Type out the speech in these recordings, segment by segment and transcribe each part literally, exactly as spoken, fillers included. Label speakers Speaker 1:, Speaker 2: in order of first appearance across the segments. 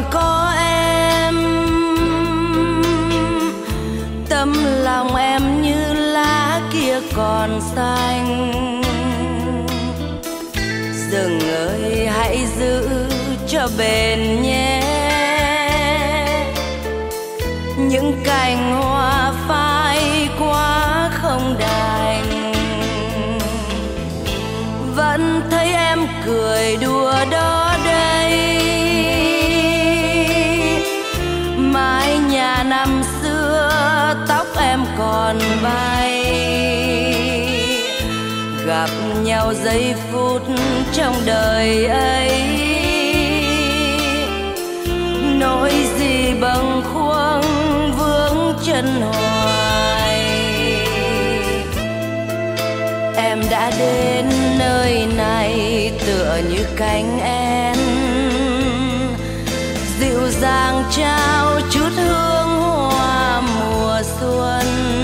Speaker 1: có em, tấm lòng em như lá kia còn xanh. Rừng ơi hãy giữ cho bền nhé, những cành hoa phai quá không đành. Vẫn thấy em cười đùa đó đây, mái nhà năm xưa tóc em còn bay. Gặp nhau giây phút trong đời ấy, nỗi gì bâng khuâng vướng chân hoài. Em đã đến nơi này tựa như cánh én, dịu dàng trao chút hương hoa mùa xuân.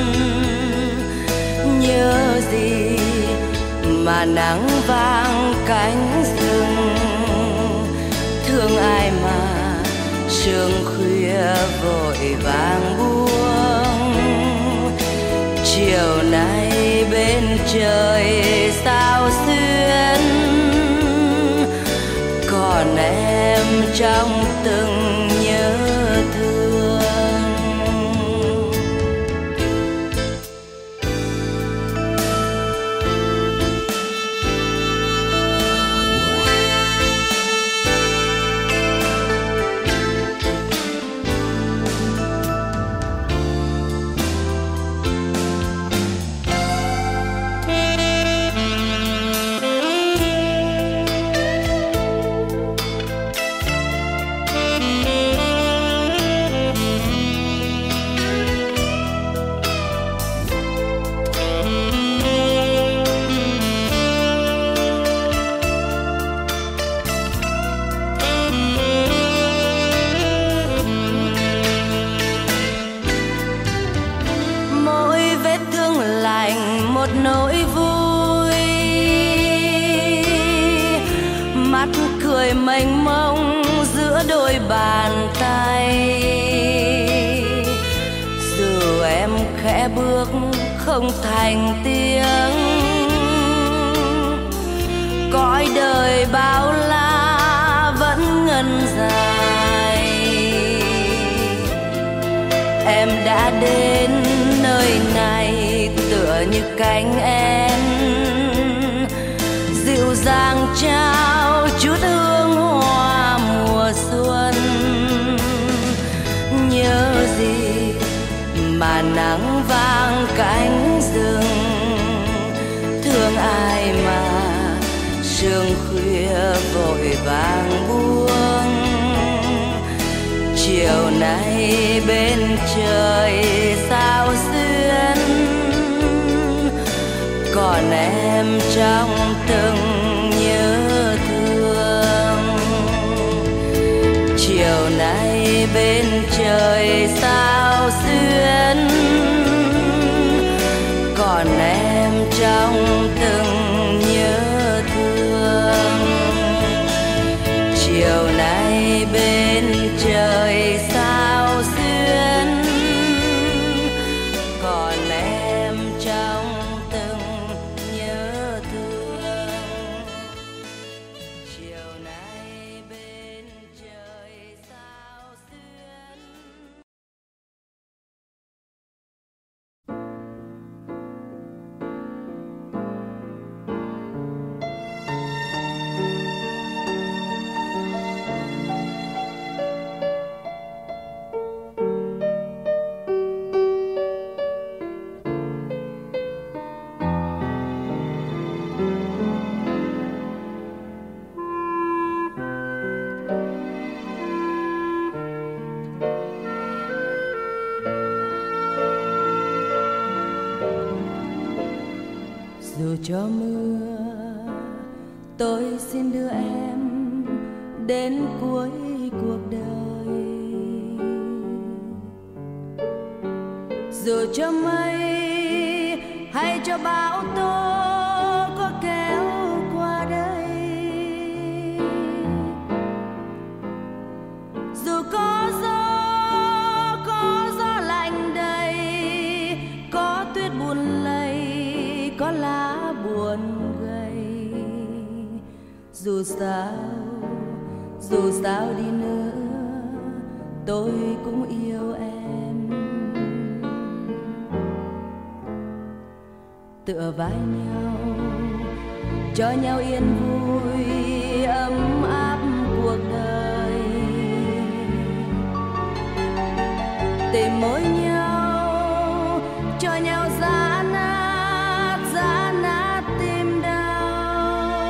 Speaker 1: Nhớ gì mà nắng vàng cánh rừng, thương ai mà sương khuya vội vàng buông. Chiều nay bên trời sao xuyên, còn em trong từng nhớ thương. Một nỗi vui, mắt cười mênh mông giữa đôi bàn tay. Dù em khẽ bước không thành tiếng, cõi đời bao la vẫn ngân dài. Em đã đến nơi này tựa như cánh én, dịu dàng trao chút hương hoa mùa xuân. Nhớ gì mà nắng vàng cánh rừng, thương ai mà sương khuya vội vàng buông. Chiều nay bên trời sao xuyên, còn em trong từng nhớ thương. Chiều nay bên trời sao xuyên, còn em trong từng nhớ thương. Chiều nay bên trời sao xuyên, còn em trong từng nhớ thương. Chiều nay bên trời sao xuyên. Dù cho mưa, tôi xin đưa em đến cuối cuộc đời. Dù cho mây hay cho bão tố có kéo qua đây, Dù có gió, có gió lạnh đầy, có tuyết buồn lầy, có lá buồn gầy. Dù sao, dù sao đi nữa, tôi cũng yêu em. Tựa vai nhau, cho nhau yên vui, ấm áp cuộc đời. Tìm mối nhau, cho nhau giá nát, giá nát tim đau.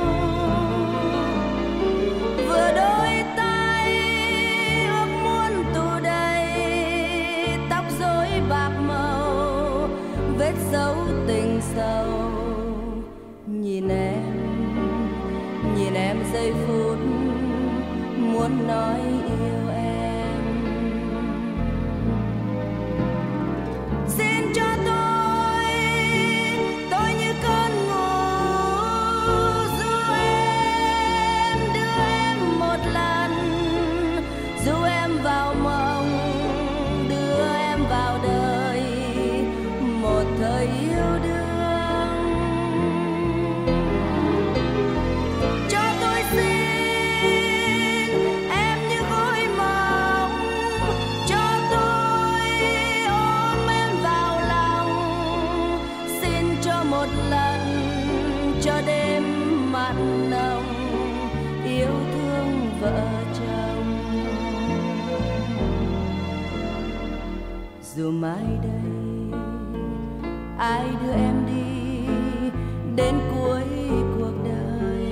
Speaker 1: Vừa đôi tay ôm muốn tù đầy, tóc rối bạc màu, vết dấu tình sâu. Nhìn em, nhìn em giây phút muốn nói yêu em. Xin cho tôi, tôi như cơn ngủ, dù em đưa em một lần, dù em vào mộng, đưa em vào đời, một thời yêu đương. Dù mai đây ai đưa em đi đến cuối cuộc đời,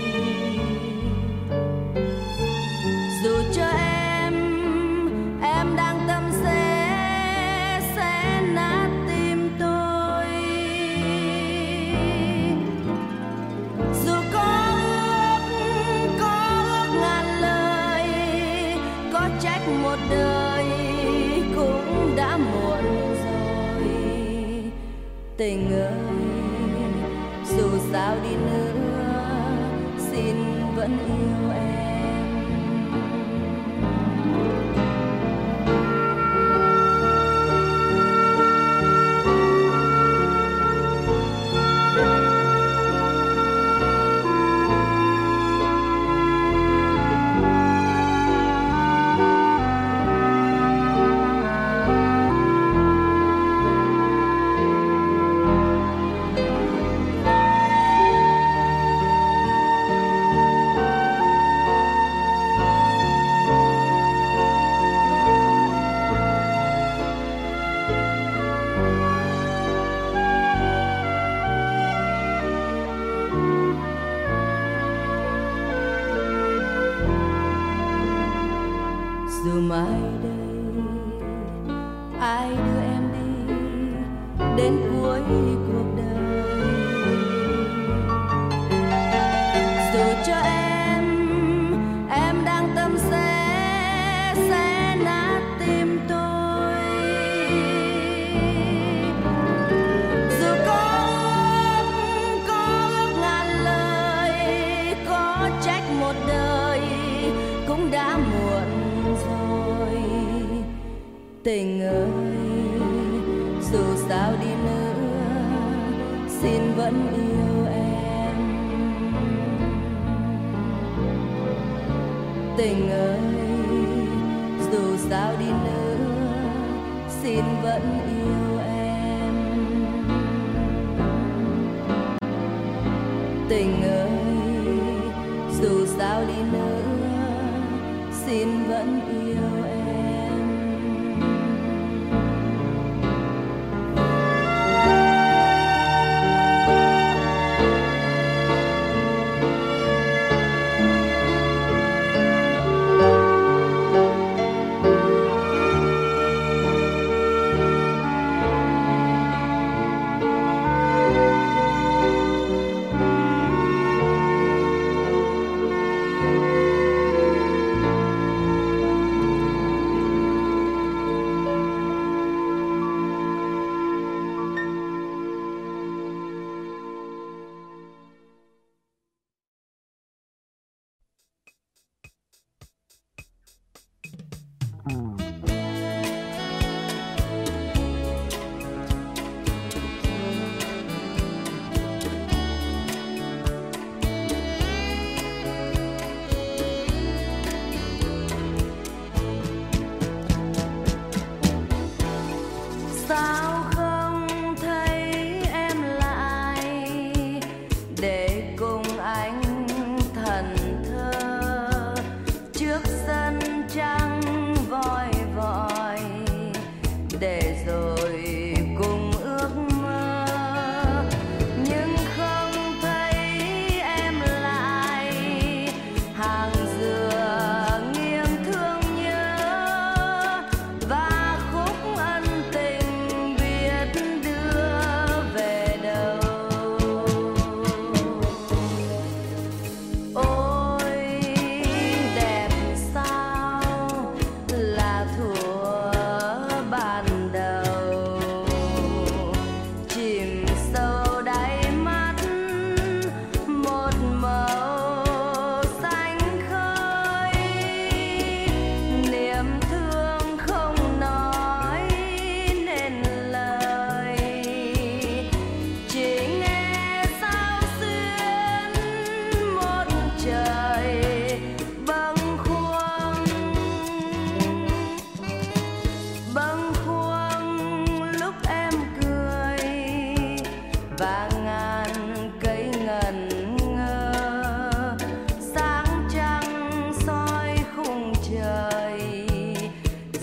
Speaker 1: dù cho em em đang tâm sẽ sẽ nát tim tôi. Dù có ước có ước ngàn lời, có trách một đời cũng đã muộn rồi. Tình ơi, dù sao đi nữa, xin vẫn yêu em. Dù mai đây ai đưa em đi đến cuối cuộc đời, dù cho em em đang tâm sẽ sẽ nát tim tôi. Dù có ước có ước ngàn lời, có trách một đời cũng đã muộn rồi. Tình ơi, dù sao đi nữa, xin vẫn yêu em. Tình ơi, dù sao đi nữa, xin vẫn yêu em. Tình ơi, dù sao đi nữa, xin vẫn yêu em.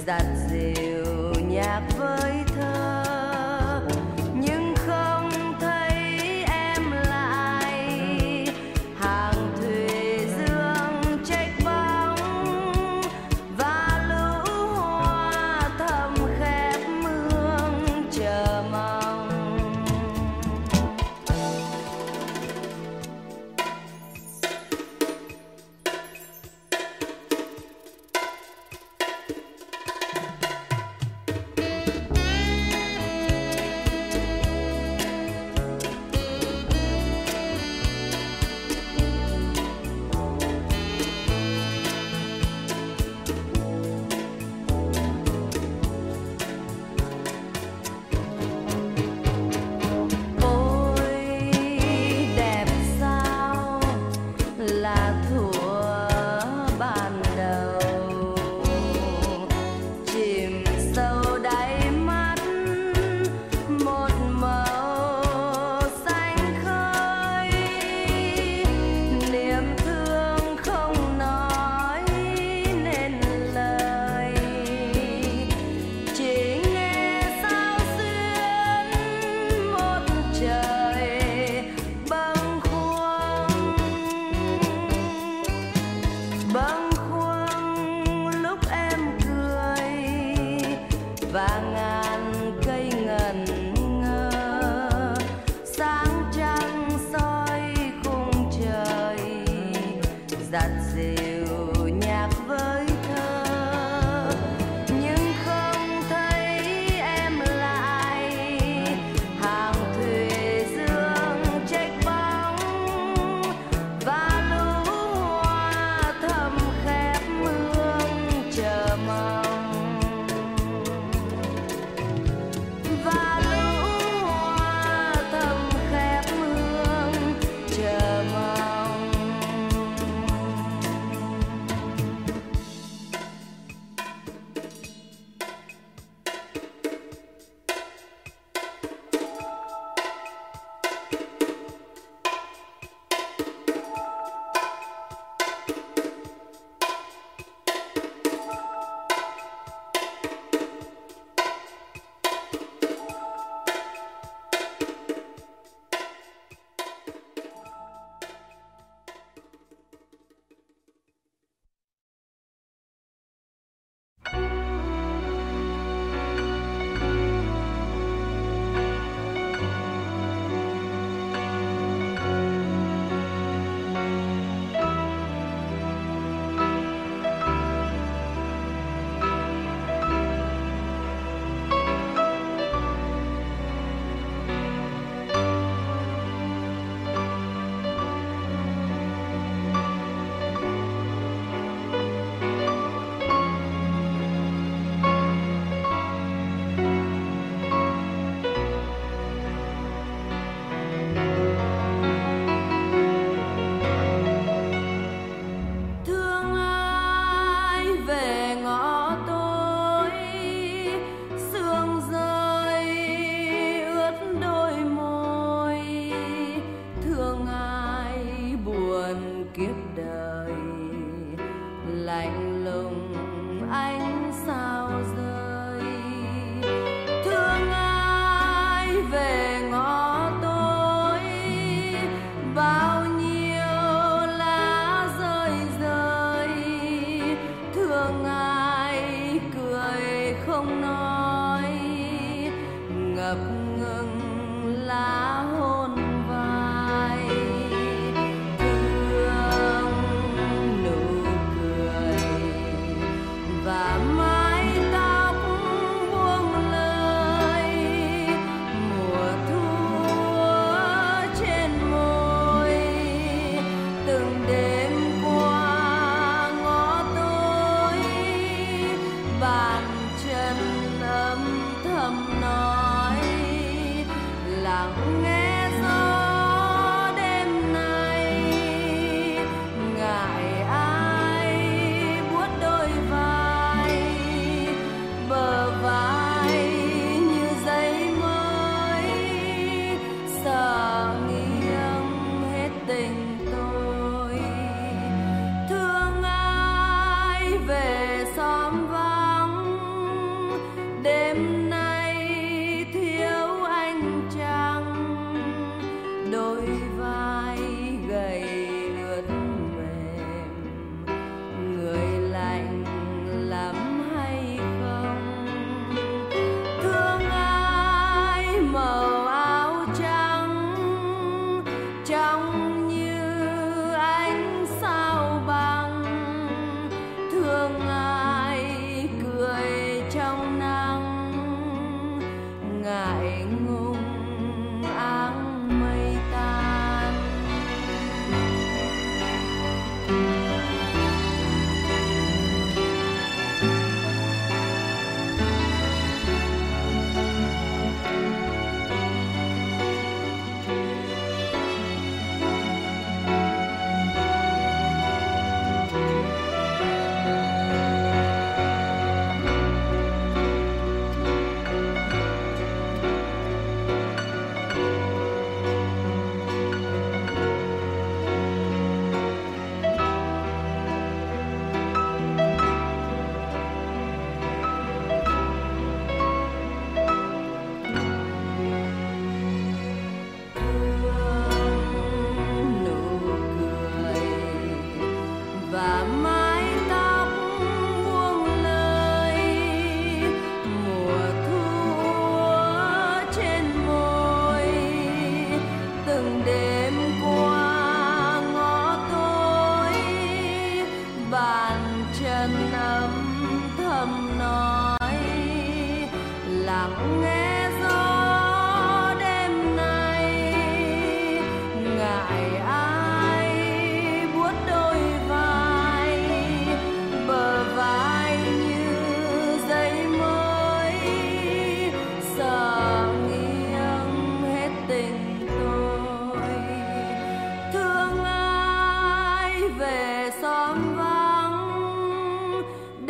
Speaker 1: dạt dìu nhạc với thơ, nhưng không thấy em lại. Hàng thủy dương trách bóng và lũ hoa thầm khép mương chờ mong. Và ngàn cây ngẩn ngơ, sáng trăng soi khung trời, dạt dìu nhạc với thơ, nhưng không thấy em lại. Hàng thủy dương trách bóng và lũ hoa thầm khép mương chờ mong. Và lũ hoa thầm khép mương chờ mong. Kiếp đời lạnh lùng ánh sao rơi, thương ai về ngõ tối, bao nhiêu lá rơi rơi, thương ai cười không nói, ngập ngừng lá hôn vai. Và mái tóc buông lời, mùa thu trên môi, từng đêm qua ngõ tối, bàn chân âm thầm nói, lặng nghe gió đêm nay, ngại ai buốt đôi vai.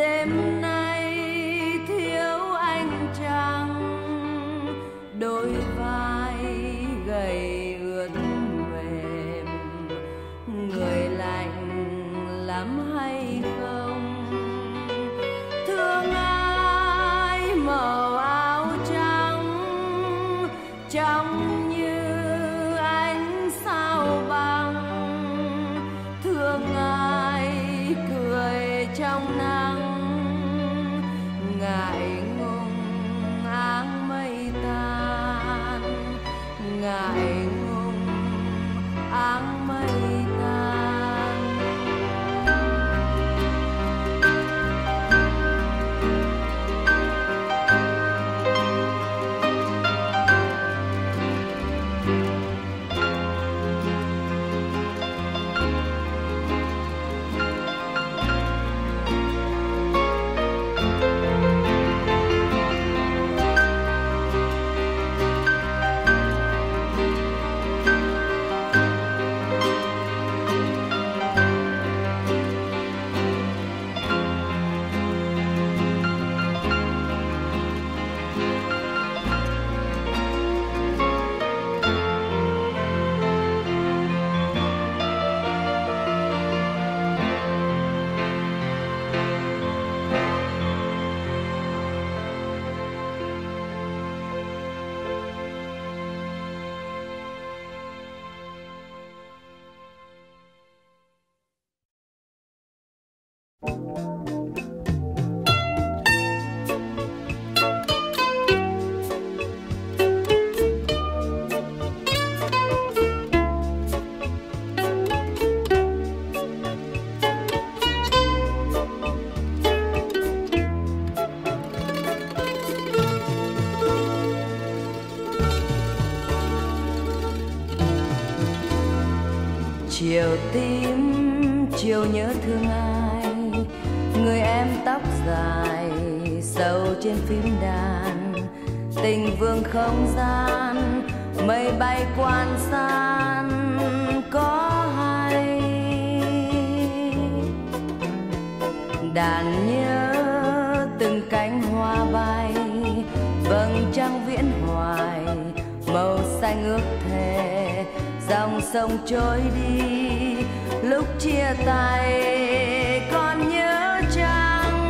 Speaker 1: đêm nay thiếu anh chăng, đôi vai gầy ướt mềm, người lạnh lắm hay không? Thương ai màu áo trắng trong như ánh sao băng, thương ai cười trong nắng, ngại ngùng áng mây tan, ngại ngùng áng mây tan. Chiều tím, chiều nhớ thương ai, người em tóc dài, sầu trên phím đàn, tình vương không gian, mây bay quan san có hay. Đàn nhớ từng cánh hoa bay, vầng trăng viễn hoài, màu xanh ước thề, dòng sông trôi đi, lúc chia tay còn nhớ chăng?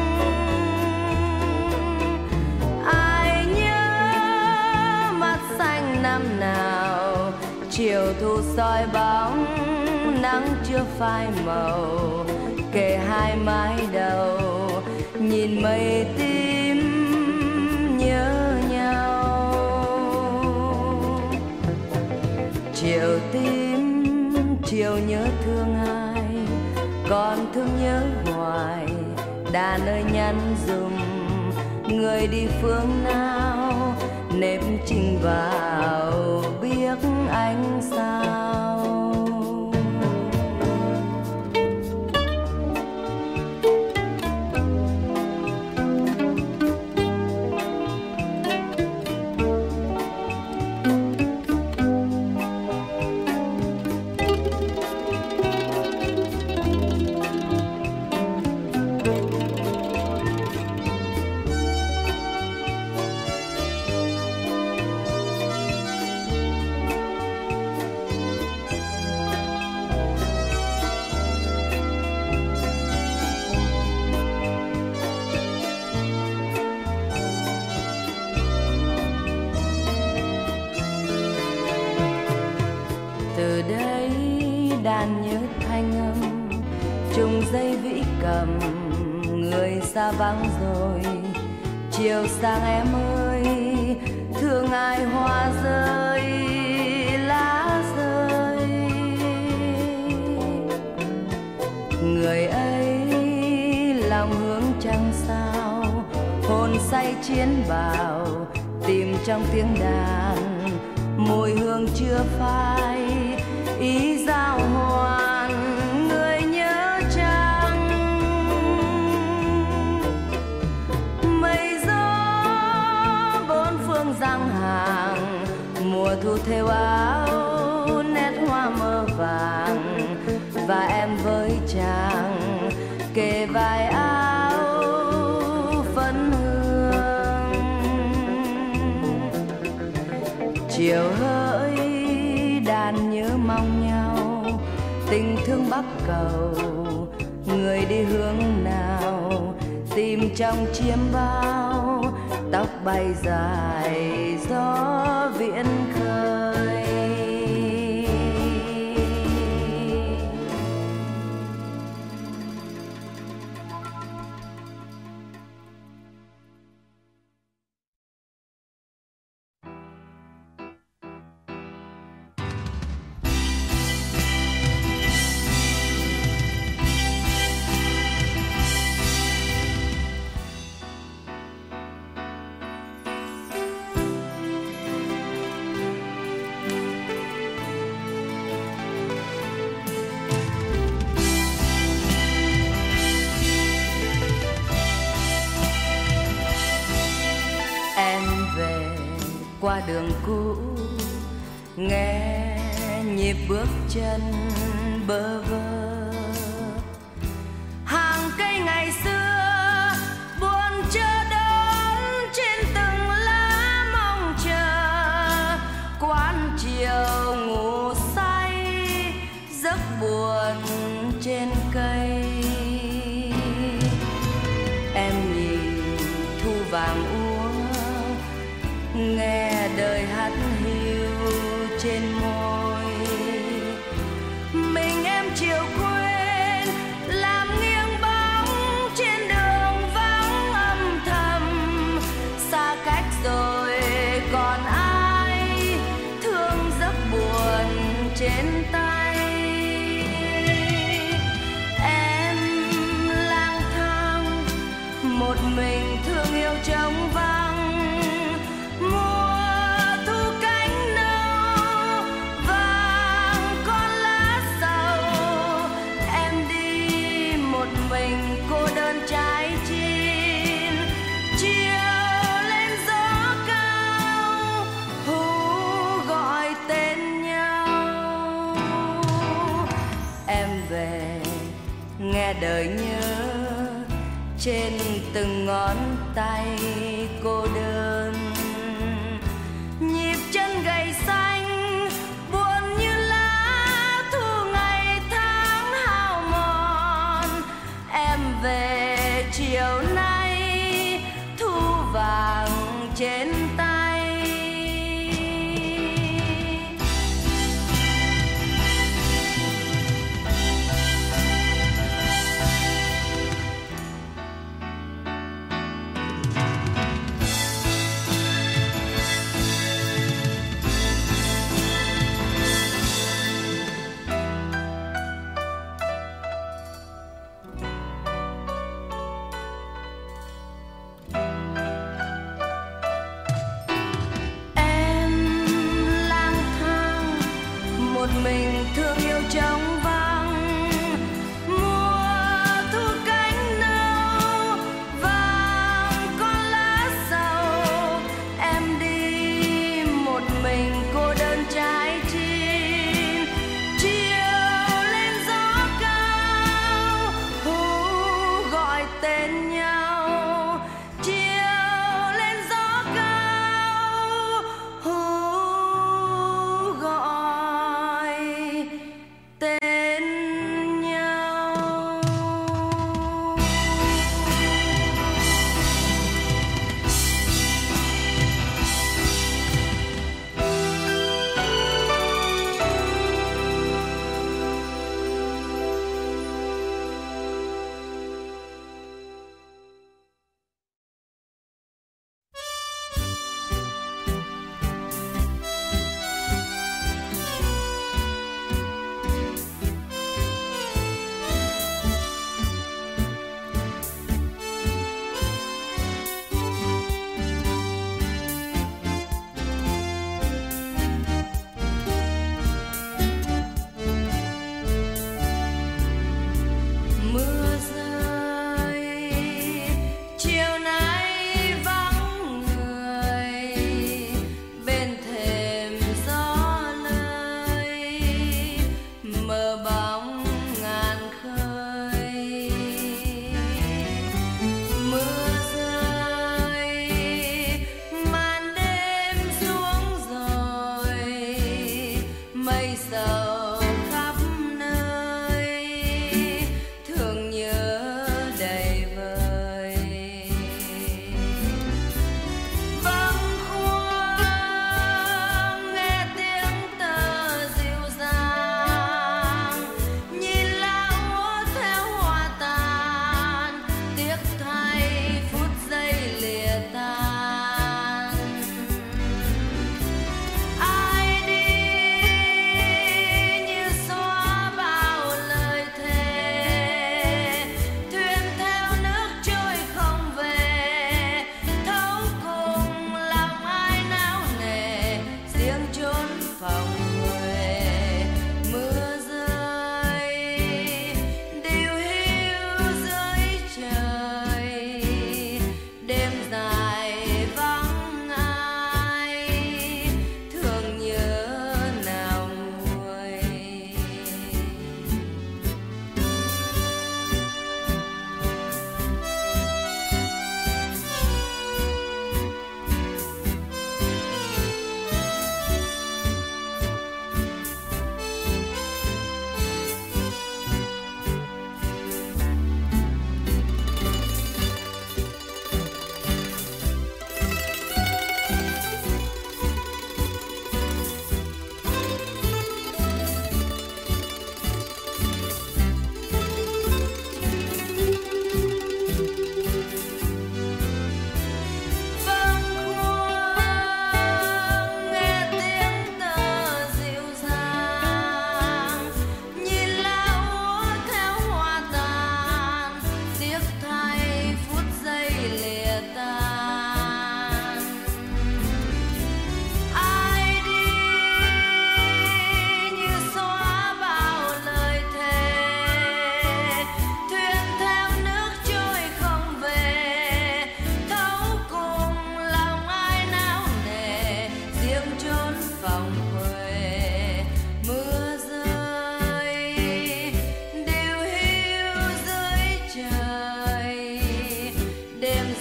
Speaker 1: Ai nhớ mắt xanh năm nào, chiều thu soi bóng, nắng chưa phai màu, kề hai mái đầu, nhìn mây tím nhớ nhau. Chiều tím, chiều nhớ thương ai, còn thương nhớ hoài. Đàn ơi nhắn dùm, người đi phương nào, nếp trình vào biết anh sao. Từ đây đàn nhớ thanh âm, chung dây vĩ cầm, người xa vắng rồi. Chiều sang em ơi, thương ai hoa rơi, lá rơi. Người ấy lòng hướng trăng sao, hồn say chiến bào, tìm trong tiếng đàn, mùi hương chưa phai, ý giao hoàn, người nhớ chăng? Mây gió bốn phương giăng hàng, mùa thu thêu áo nét hoa mơ vàng, và em với chàng kề vai áo chiều hỡi đàn nhớ mong nhau, tình thương bắc cầu người đi hướng nào, tìm trong chiêm bao tóc bay dài gió viễn khơi. Qua đường cũ nghe nhịp bước chân bơ vơ, hàng cây ngày xưa buồn chờ đón trên từng lá mong chờ, quán chiều ngủ say giấc buồn trên cây. Em nhìn thu vàng úa, nghe đời hát hiu trên môi, mình em chiều quên làm nghiêng bóng trên đường vắng âm thầm, xa cách rồi còn ai thương giấc buồn trên tay. Em lang thang một mình thương yêu trống vắng, nghe đời nhớ trên từng ngón tay cô đơn, nhịp chân gầy xanh buồn như lá thu ngày tháng hao mòn. Em về chiều nay thu vàng trên tay.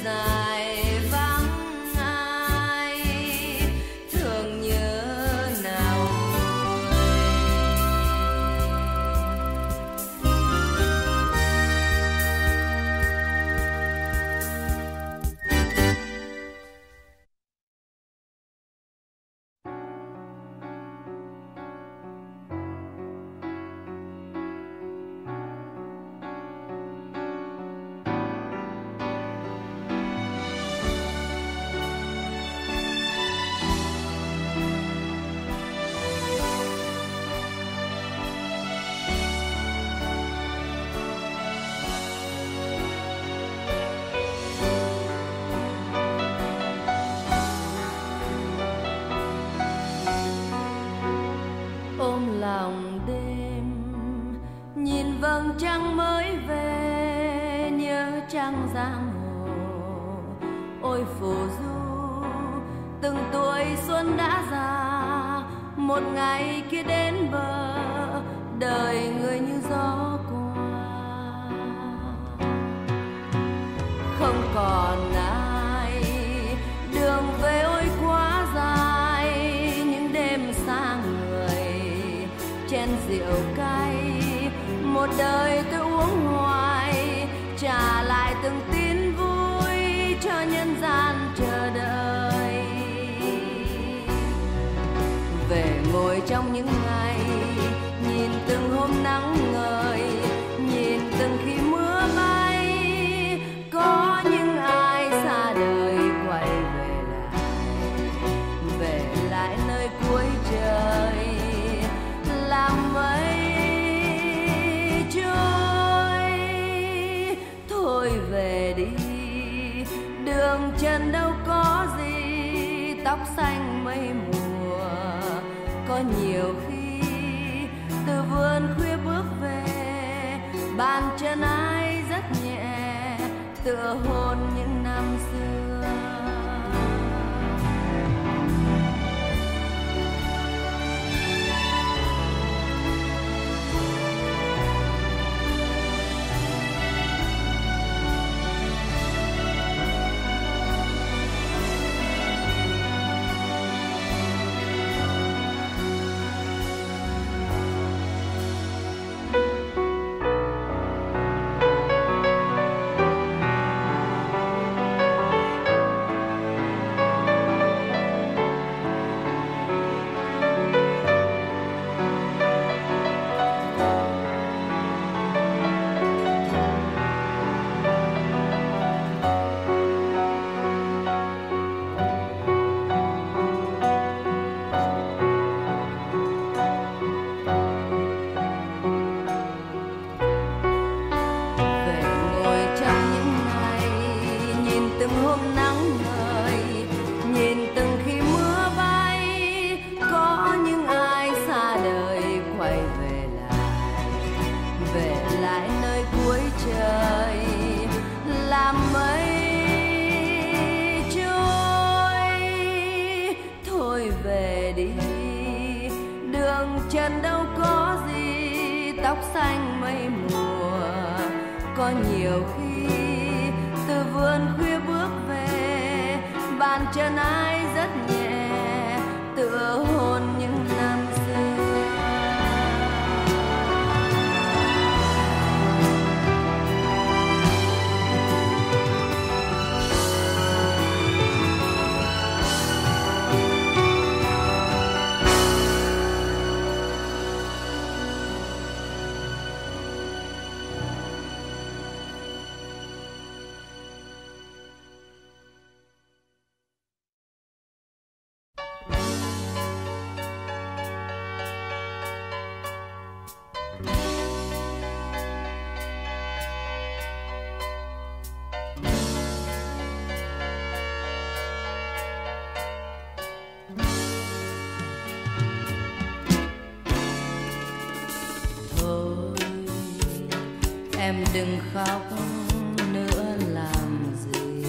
Speaker 1: dài vắng ai, thương nhớ nào vầng trăng mới về, nhớ trăng giang hồ. Ôi phù du, từng tuổi xuân đã già, một ngày kia đến bờ, đời người như gió qua. Không còn ai, đường về ôi quá dài, những đêm xa người, chén rượu cay. Một đời tôi uống hoài, trả lại từng tin vui cho nhân gian chờ đợi. Về ngồi trong những ngày, nhìn từng hôm nắng ngời, nhìn từng khi mưa bay. Có những ai xa đời quay về lại, về lại nơi cuối trời, làm mấy thôi về đi. Đường chân đâu có gì, tóc xanh mây mùa. Có nhiều khi từ vườn khuya bước về, bàn chân ai rất nhẹ, tựa hôn những năm xưa. Chân đâu có gì, tóc xanh mây mùa. Có nhiều khi từ vườn khuya bước về, bàn chân ai rất nhẹ, tựa hôn những năm xưa. Em đừng khóc nữa làm gì,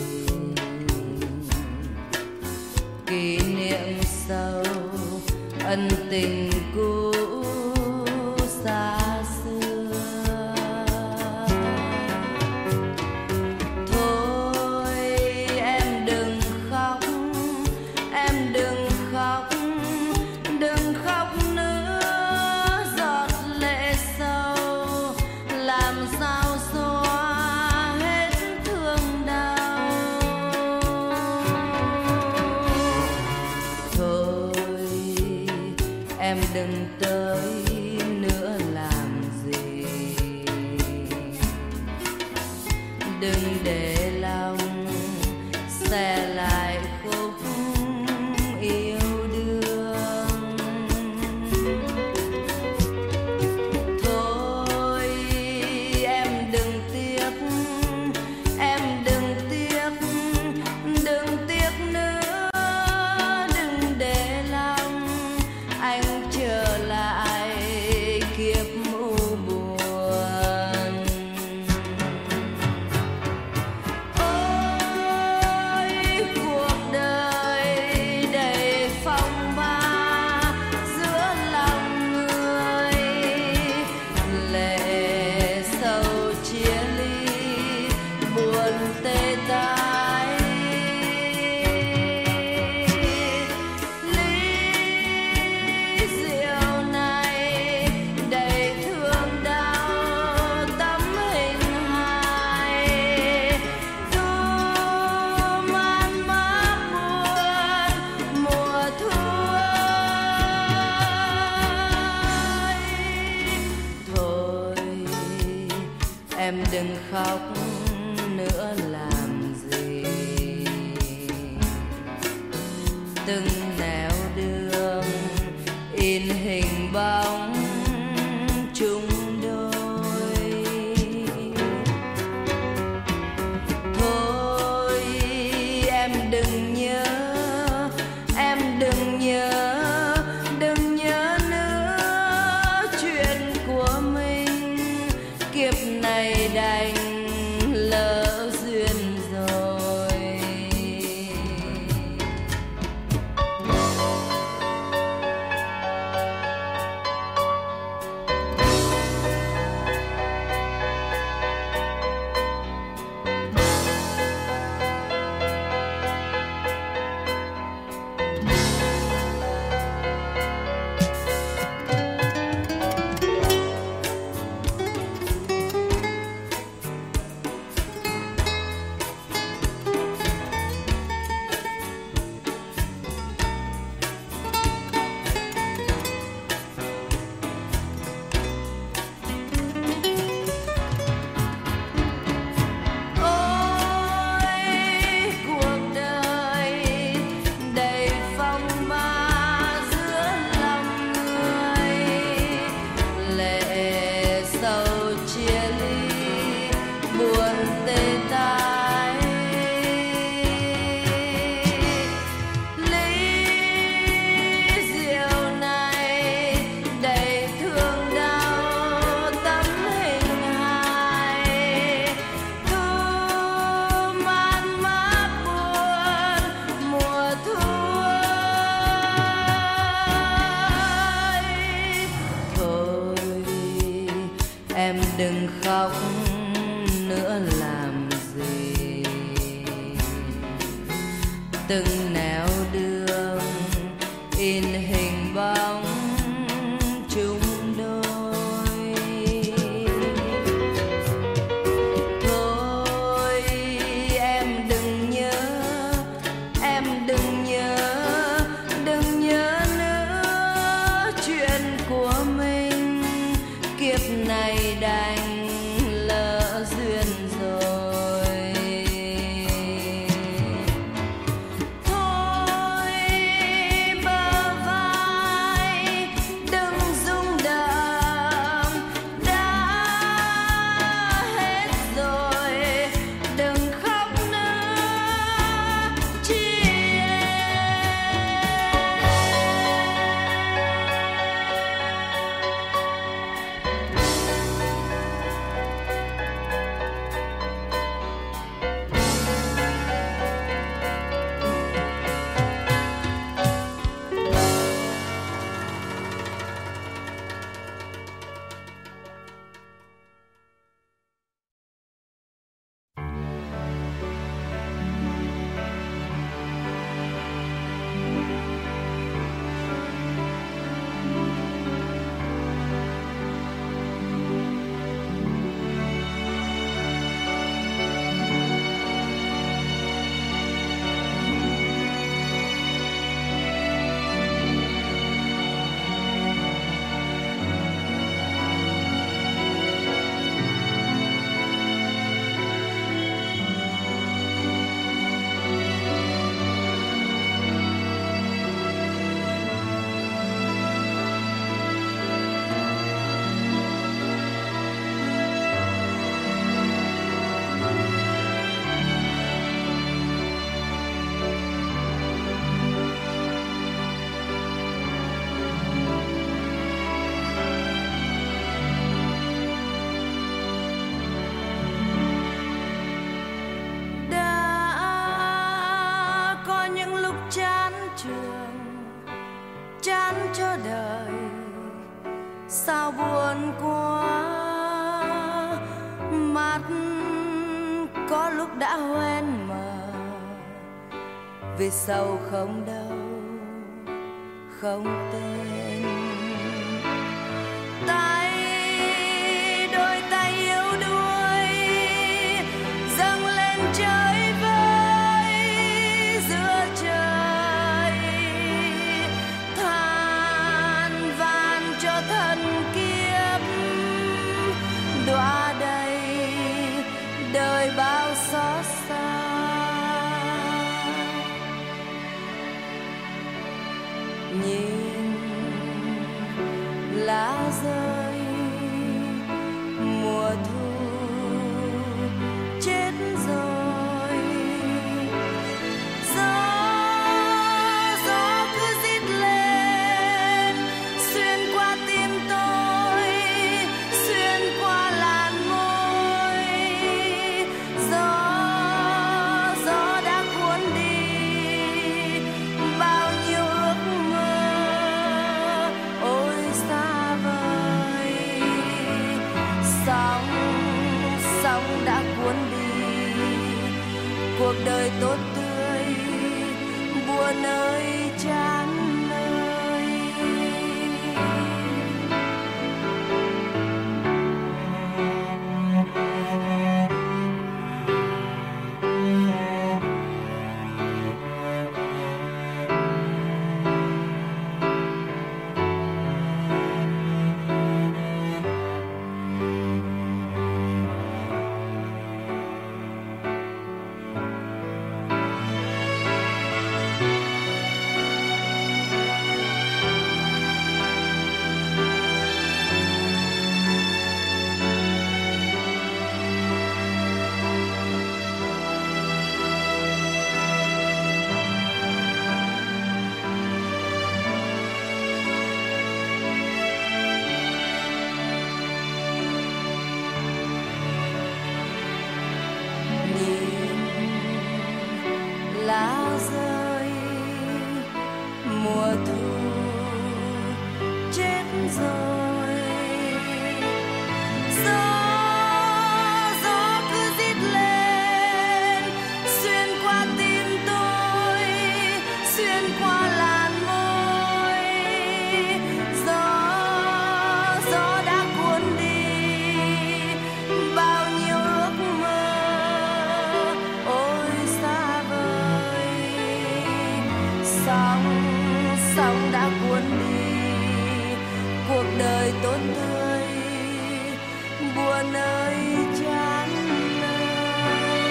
Speaker 1: kỷ niệm sâu ân tình cũ xa xưa. Thôi đừng tới nữa làm gì, đừng để lòng xe lại khúc yêu đương. Thôi em đừng tiếc, em đừng tiếc, đừng tiếc nữa, đừng để lòng anh trở lại kiếp u buồn. Ôi cuộc đời đầy phong ba giữa lòng người, lệ sầu chia ly buồn tê tái. Ly rượu này đầy thương đau tấm hình hài, thu man mác buồn mùa thu ơi. Thôi em đừng khóc nữa làm gì, từng nẻo đường in hình bóng chung đôi. Thôi em đừng nhớ, em đừng nhớ, đừng nhớ nữa chuyện của mình, kiếp này đành lỡ duyên rồi. Em đừng khóc nữa làm gì, từng nẻo đường in hình bóng chung đôi. Thôi em đừng nhớ, em đừng nhớ, đừng nhớ nữa chuyện của mình, kiếp này đành lỡ duyên rồi. Thôi bờ vai sao buồn quá, mắt có lúc đã hoen mờ, vì sầu không đâu không tên. Tay đôi tay yếu đuối dâng lên trời vơi giữa trời, than van cho thân kiếp đọa đầy đời bao xót xa. Nhìn lá rơi mùa thu chết rồi, gió gió cứ rít lên xuyên qua tim tôi, xuyên qua làn môi. Gió gió đã cuốn đi bao nhiêu ước mơ, ôi xa vời. Sóng sóng đã cuốn đi cuộc đời tốt tươi, buồn ơi chán ơi. Lá rơi mùa thu chết rồi, gió gió cứ rít lên xuyên qua tim tôi, xuyên qua làn môi. Gió gió đã cuốn đi bao nhiêu ước mơ, ôi xa vời. Sóng sóng đã cuốn đi cuộc đời tốt tươi, buồn ơi chán ơi.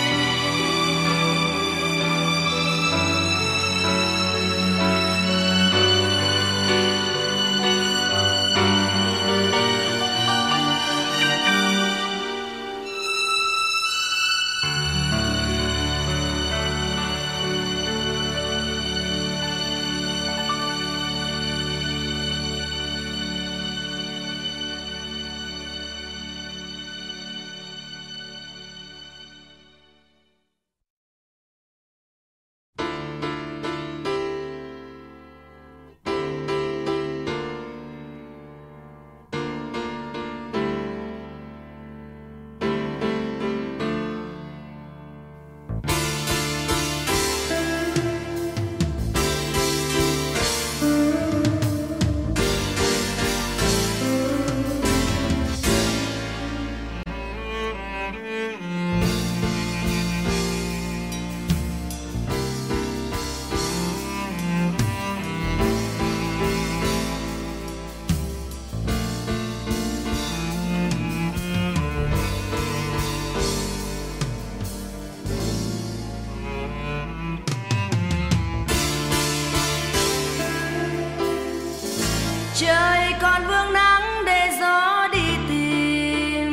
Speaker 1: Trời còn vương nắng để gió đi tìm,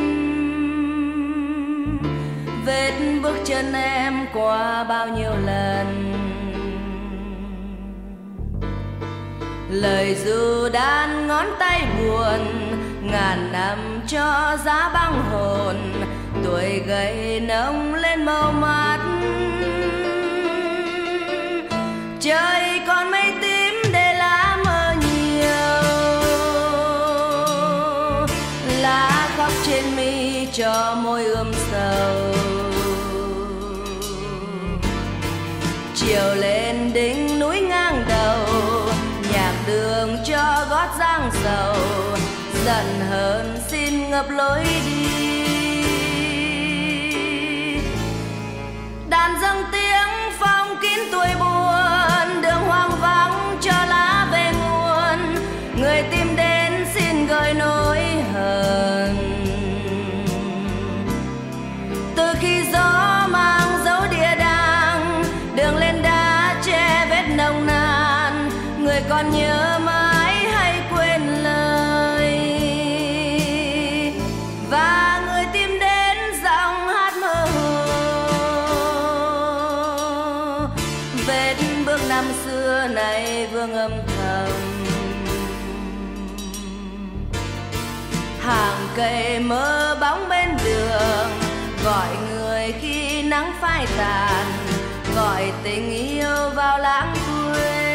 Speaker 1: vết bước chân em qua bao nhiêu lần. Lời ru đan ngón tay buồn, ngàn năm cho giá băng hồn. Tuổi gầy nồng lên màu mắt, trời còn mây tím để lá mơ nhiều. chiều lên đỉnh núi ngang đầu, nhạc đường cho gót giang sầu, giận hờn xin ngập lối đi. Đàn dâng tiếng phong kín tuổi buồn, đường hoang vắng cho lá về nguồn, người tìm đến xin gợi nỗi hờn. Từ khi gió mang dấu địa đàng, đường lên đá che vết nồng nàn, người còn nhớ mãi hay quên lời, và người tìm đến giọng hát mơ hồ. Vết bước năm xưa này vương âm thầm, hàng cây mơ bóng bên đường, gọi người khi nắng phai tàn, gọi tình yêu vào lãng quên.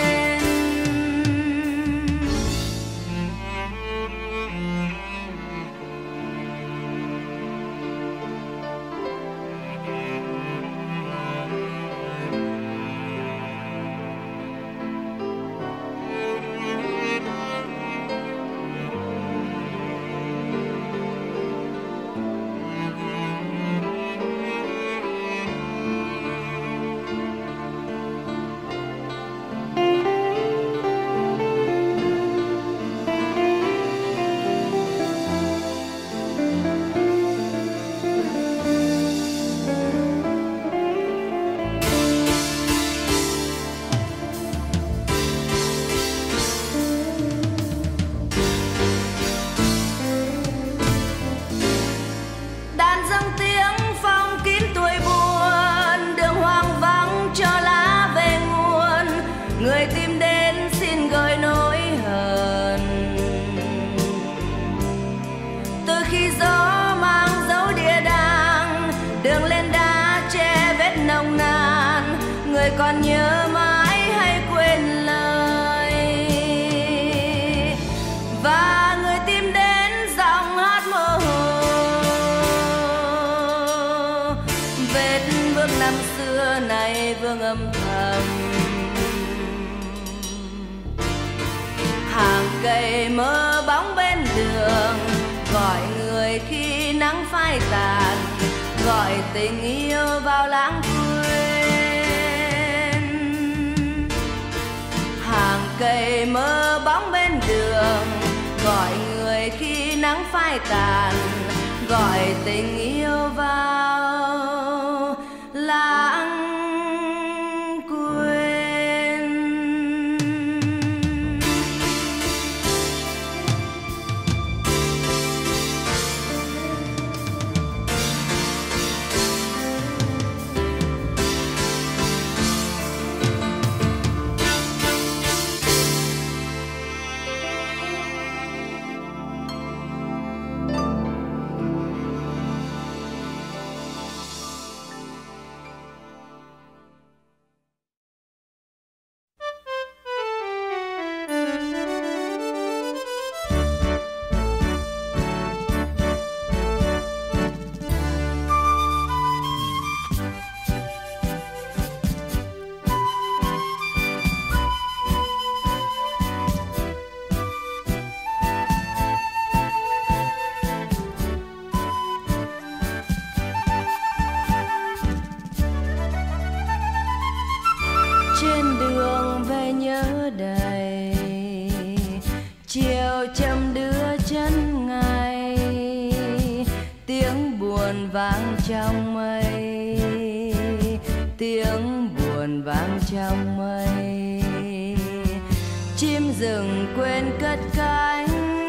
Speaker 1: Còn nhớ mãi hay quên lời, và người tìm đến giọng hát mơ hồ. Vết bước năm xưa này vương âm thầm, hàng cây mơ bóng bên đường, gọi người khi nắng phai tàn, gọi tình yêu vào lãng quên. Hàng cây mơ bóng bên đường, gọi người khi nắng phai tàn, gọi tình yêu vào lãng quên. Trên đường về nhớ đầy, chiều chậm đưa chân ngày, tiếng buồn vang trong mây, tiếng buồn vang trong mây. Chim rừng quên cất cánh,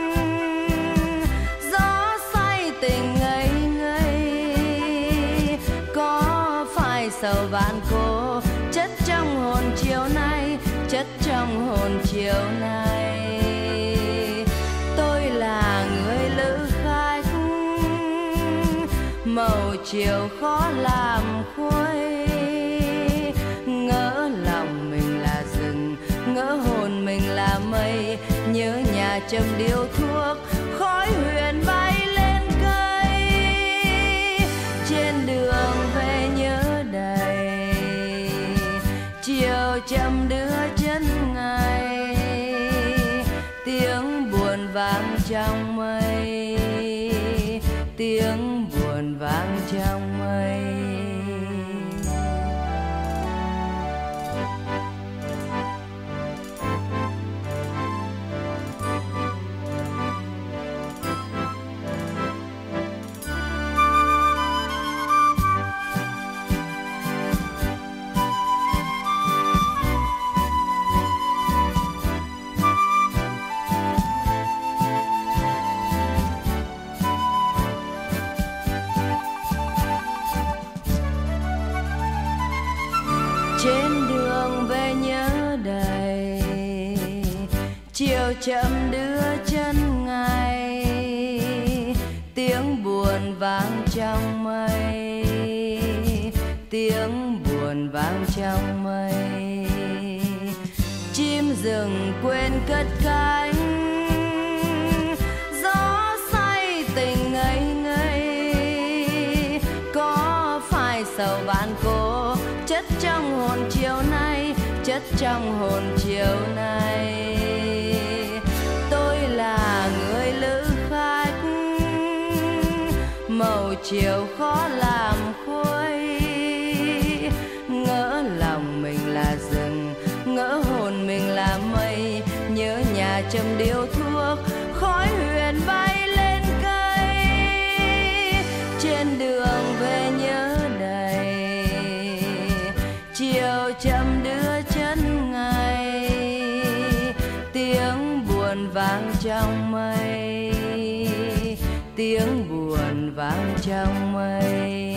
Speaker 1: gió say tình ngây ngây, có phải sầu vạn cố chất trong hồn chiều nay, chất trong hồn chiều nay. Tôi là người lữ khách, màu chiều khó làm khuây, ngỡ lòng mình là rừng, ngỡ hồn mình là mây, nhớ nhà châm điếu thuốc, khói huyền bay lên cây. Trên đường về nhớ đầy, chiều chậm đưa chân ngày, tiếng buồn vang trong mây, tiếng buồn vang trong mây. Trên đường về nhớ đầy, chiều chậm đưa chân ngày, tiếng buồn vang trong mây, tiếng buồn vang trong mây. Chim rừng quên cất cánh, gió say tình ngây ngây. Có phải sầu bạn cô chất trong hồn chiều nay, chất trong hồn chiều nay. Tôi là người lữ khách, màu chiều khó làm khuây. Ngỡ lòng mình là rừng, ngỡ hồn mình là mây. Nhớ nhà châm điếu thuốc, khói huyền bay lên cây. Trên đường về nhớ đầy, chiều chậm đưa chân ngày, tiếng buồn vang trong mây, tiếng buồn vang trong mây.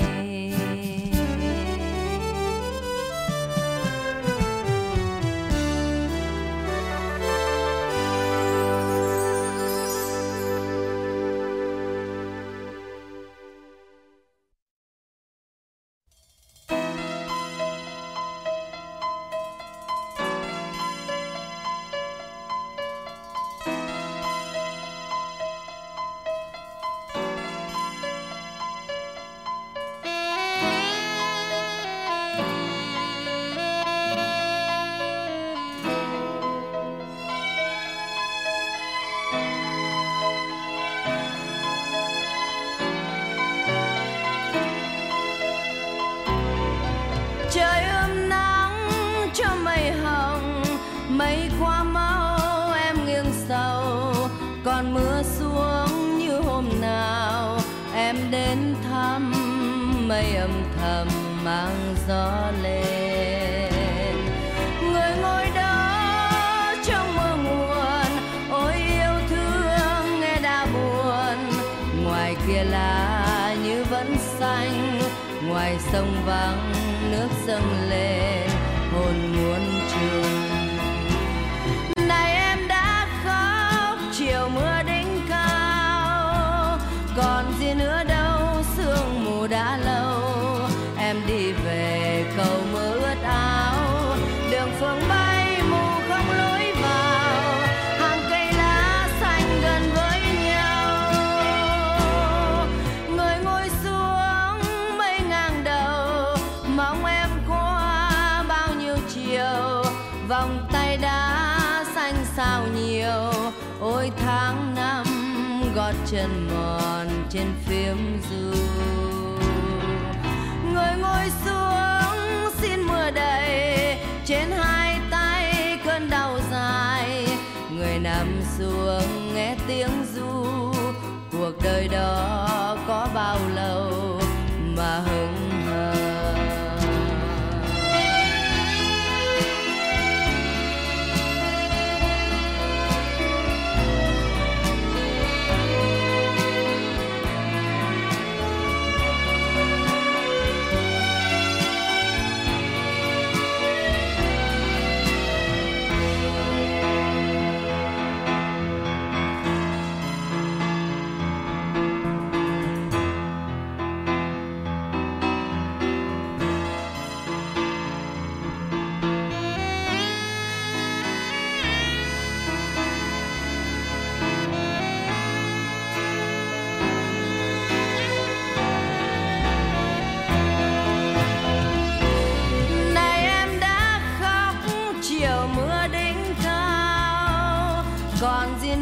Speaker 1: Trời ươm nắng cho mây hồng, mây qua mau em nghiêng sầu. Còn mưa xuống như hôm nào em đến thăm, mây âm thầm mang gió lên. Người ngồi đó trong mưa nguồn, ôi yêu thương nghe đã buồn. Ngoài kia lá như vẫn xanh, ngoài sông vắng nước dâng lên hồn muốn chung. Này em đã khóc chiều mưa đỉnh cao, còn gì nữa đâu sương mù đã lâu. Em đi về cầu mưa ướt áo, đường phương bay mù không lối vào. Hàng cây lá xanh gần với nhau, người ngồi xuống mây ngang đầu, mong em qua bao nhiêu chiều. Vòng tay đã xanh sao nhiều, ôi tháng năm gót chân mòn trên phím ru. Người ngồi xuống xin mưa đầy, trên hai tay cơn đau dài. Người nằm xuống nghe tiếng ru, cuộc đời đó có bao lâu mà hững hờ.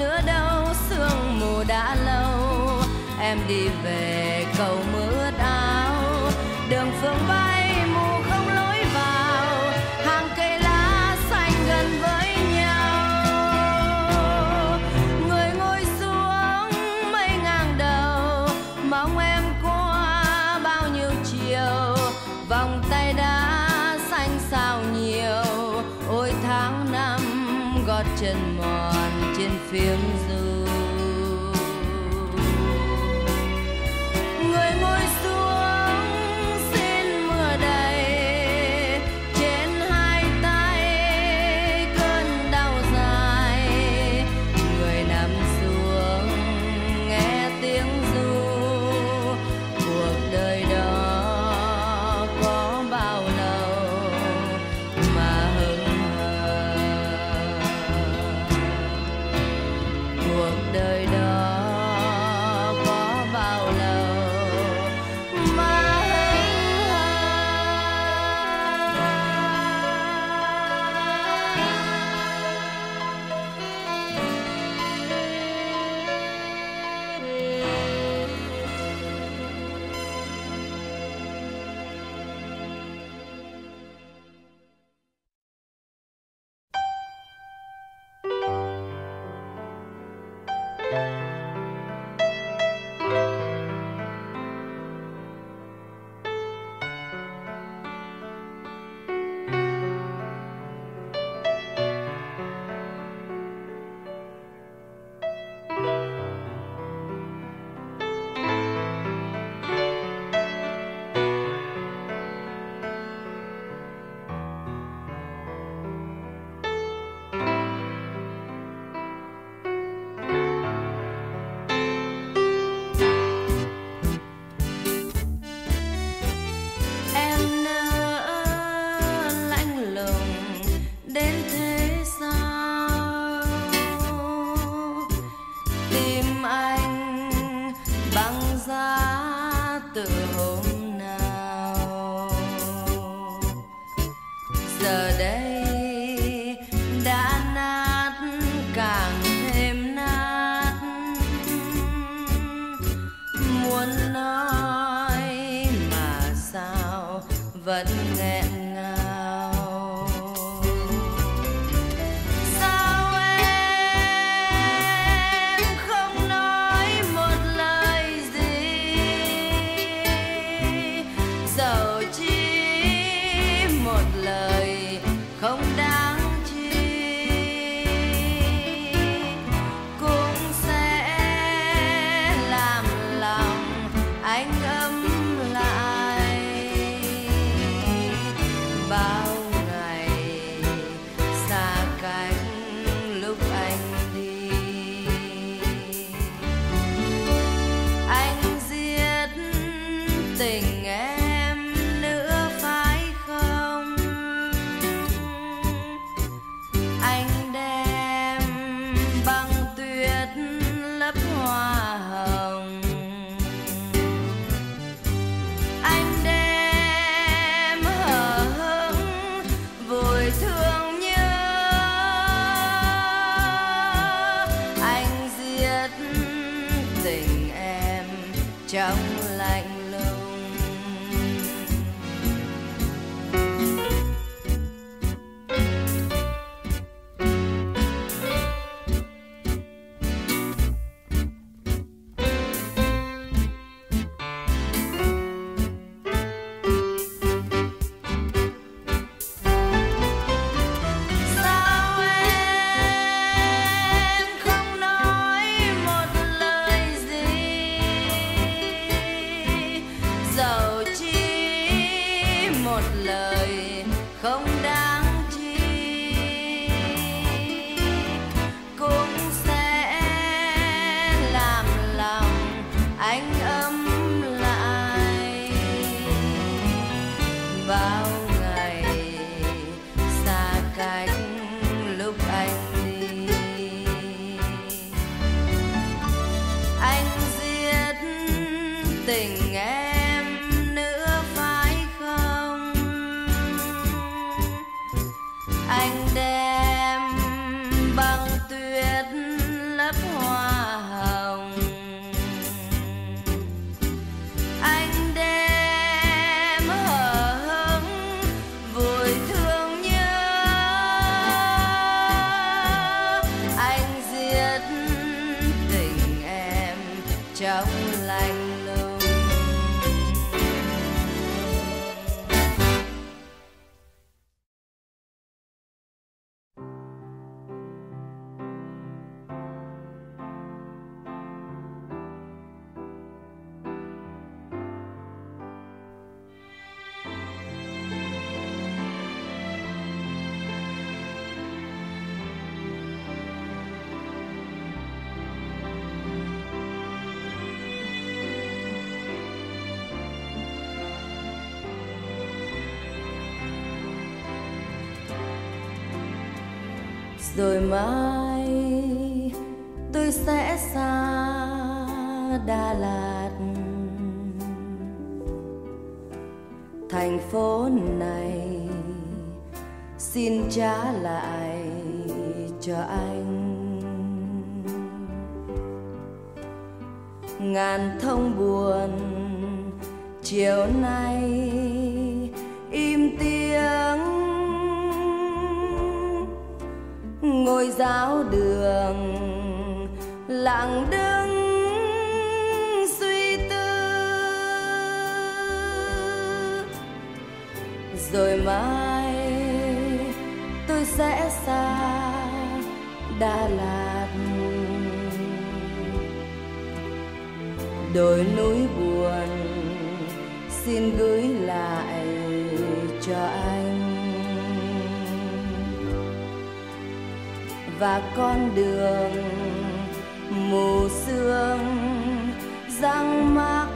Speaker 1: nữa đâu, sương mù đã lâu. Em đi về cầu mưa ướt áo, đường phương bay mù không lối vào, hàng cây lá xanh gần với nhau. Người ngồi xuống mây ngang đầu, mong em qua bao nhiêu chiều, vòng tay đã xanh sao nhiều. Ôi tháng năm gót chân mòn trên phiếm du. Người ngồi xuống xin mưa đầy trên hai tay, cơn đau dài. Người nằm xuống nghe tiếng ru, cuộc đời đó có bao lâu mà hững hờ. Cuộc đời đó có bao lâu mà hững em nỡ lạnh lùng đến thế sao? Tìm anh băng giá từ hôm nào, giờ đây đã nát càng thêm nát. Muốn nói mà sao vẫn nghẹn ngào. Sao em không nói một lời gì, dẫu chỉ một lời không đáng chi, cũng sẽ làm lòng anh ấm lại. Bao ngày xa cách lúc anh đi, anh giết tình em nữa phải không? Anh đem băng tuyết lấp hoa hồng, anh đem hờ hững vùi thương nhớ. Anh giết tình em trong lạnh lùng. Sao em không nói một lời gì, dẫu chỉ một lời không đáng chi, cũng sẽ làm lòng anh ấm lại. Bao ngày xa cách lúc anh đi, anh giết tình em nữa phải không? Anh đem băng tuyết lấp rồi mai tôi sẽ xa Đà Lạt. Thành phố này xin trả lại cho anh ngàn thông buồn chiều nay im tiếng, ngôi giáo đường lặng đứng suy tư. Rồi mai tôi sẽ xa Đà Lạt, đồi núi buồn xin gửi lại cho anh, và con đường mù sương răng mắc.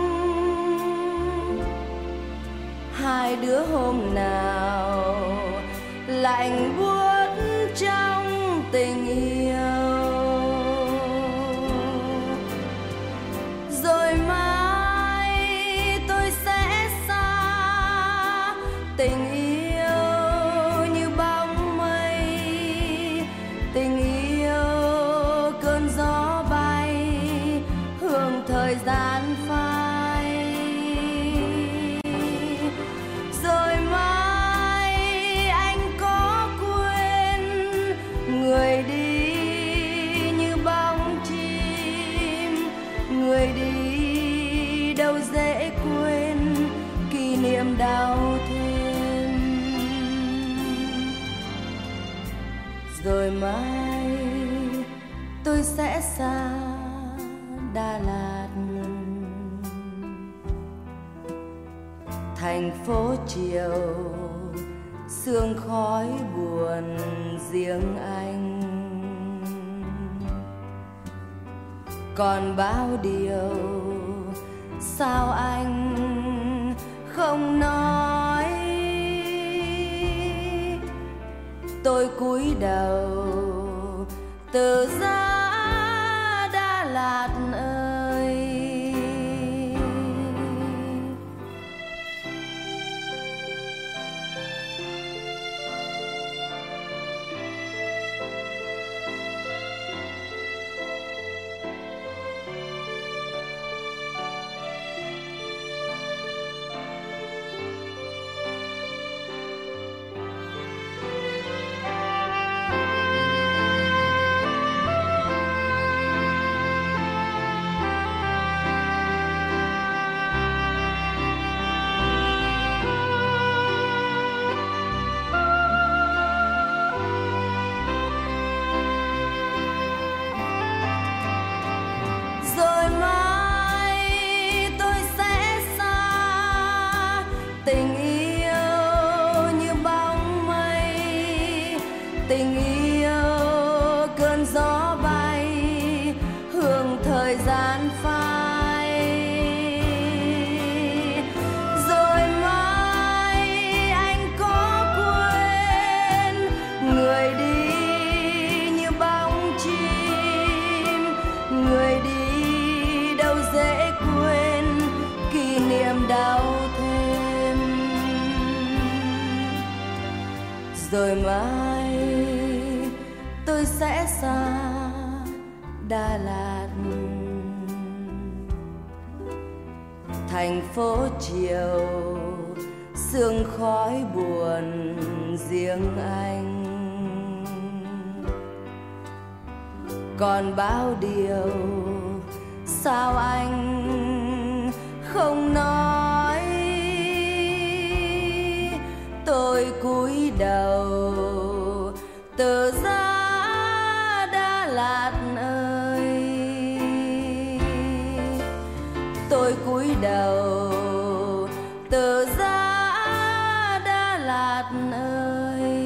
Speaker 1: Hai đứa hôm nào lạnh buốt trong tình yêu, rồi mai tôi sẽ xa tình yêu như bóng mây, tình yêu cơn gió bay hương thời gian phai. Rồi mai anh có quên người đi như bóng chim, người đi đâu dễ quên kỷ niệm đau thêm. Rồi mai tôi sẽ xa Đà Lạt, thành phố chiều sương khói buồn riêng anh. Còn bao điều sao anh không nói, tôi cúi đầu từ giá Đà Lạt ơi. Tình yêu như bóng mây, tình yêu cơn gió bay hương thời gian phai. Rồi mai anh có quên người đi như bóng chim, người đi đâu dễ quên kỷ niệm đau thêm. Rồi mai tôi sẽ xa Đà Lạt, thành phố chiều sương khói buồn riêng anh. Còn bao điều sao anh không nói, tôi cúi đầu từ giá Đà Lạt ơi. Tôi cúi đầu từ giá Đà Lạt ơi.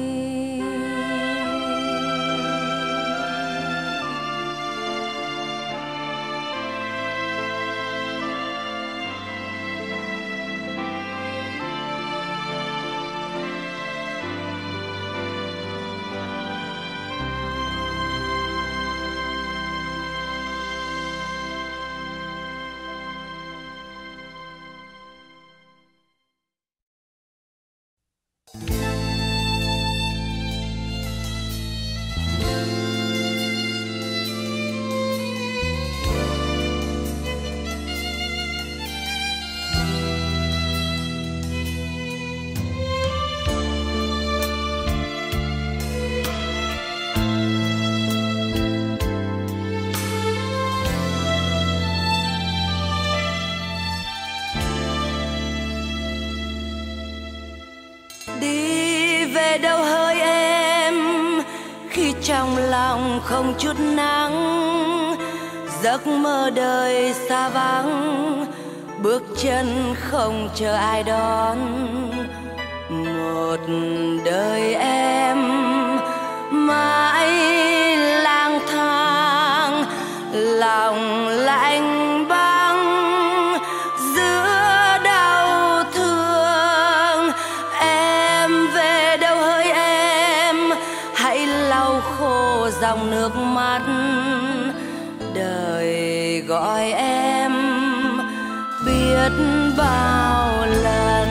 Speaker 1: trong lòng không chút nắng, giấc mơ đời xa vắng, bước chân không chờ ai đón. Một đời em mãi lang thang, lòng lạnh băng giữa đau thương. Em về đâu hỡi em, hãy lau khô dòng nước mắt. Đời gọi em biết bao lần,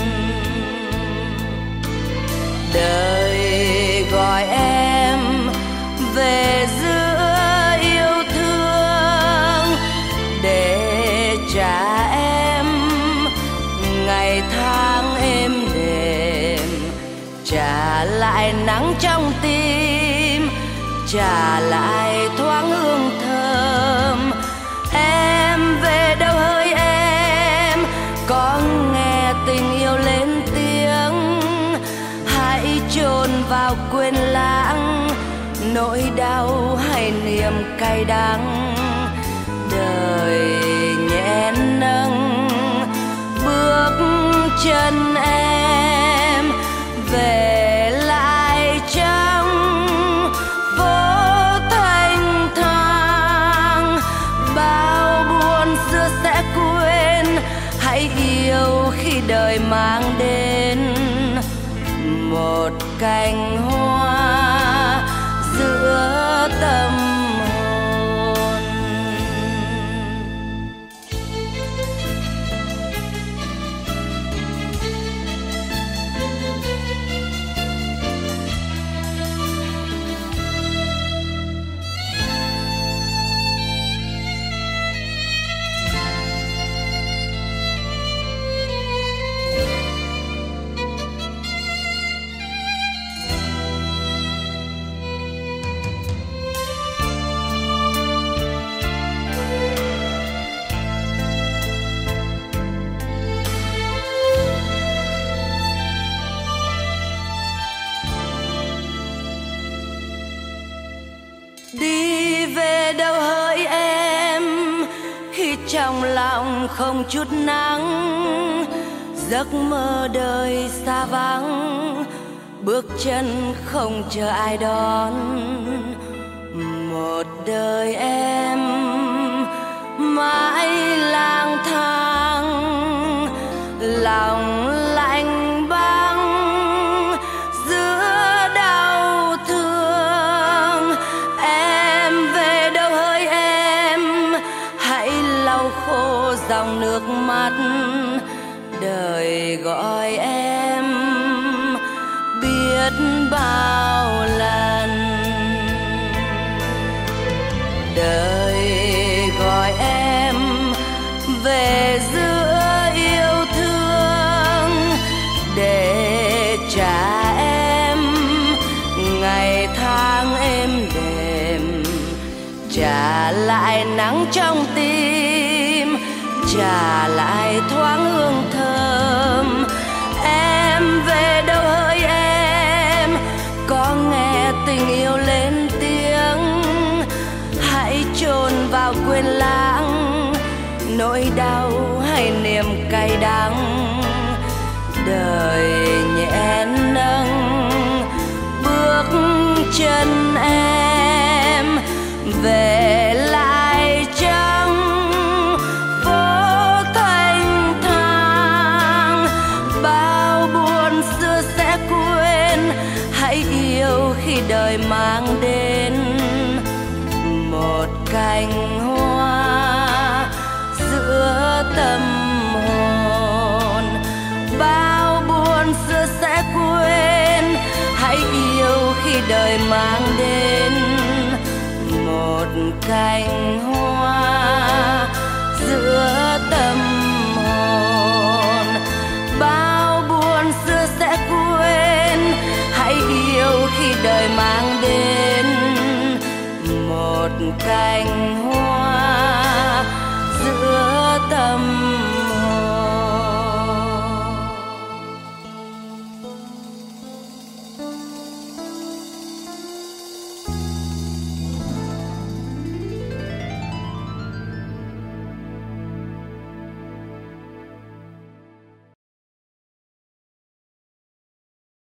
Speaker 1: đời gọi em về giữa yêu thương, để trả em ngày tháng êm đềm, trả lại nắng trong tim, trả lại thoáng hương thơm. Em về đâu hỡi em, có nghe tình yêu lên tiếng, hãy chôn vào quên lãng nỗi đau hay niềm cay đắng. Đời nhẹ nâng bước chân em về lại trong phố thanh thang. Bao buồn xưa sẽ quên, hãy yêu khi đời mang đến một cành hoa giữa tâm hồn. Đi về đâu hỡi em, khi trong lòng không chút nắng, giấc mơ đời xa vắng, bước chân không chờ ai đón. Một đời em mãi lang thang, lòng lạnh băng giữa đau thương. Em về đâu hỡi em, hãy lau khô dòng nước mắt. Đời gọi em biết bao lần, đời gọi em về giữa yêu thương, để trả em ngày tháng êm đềm, trả lại nắng trong tim, trả lại thoáng hương thơm. Em về đâu hỡi em, có nghe tình yêu lên tiếng, hãy chôn vào quên lãng nỗi đau hay niềm cay đắng. Đời nhẹ nâng bước chân em về lại trong phố thanh thang. Bao buồn xưa sẽ quên, hãy yêu khi đời mang đến một cành hoa giữa tâm hồn. Bao buồn xưa sẽ quên, hãy yêu khi đời mang đến một cành hoa giữa tâm hồn. Bao buồn xưa sẽ quên, hãy yêu khi đời mang đến một cành hoa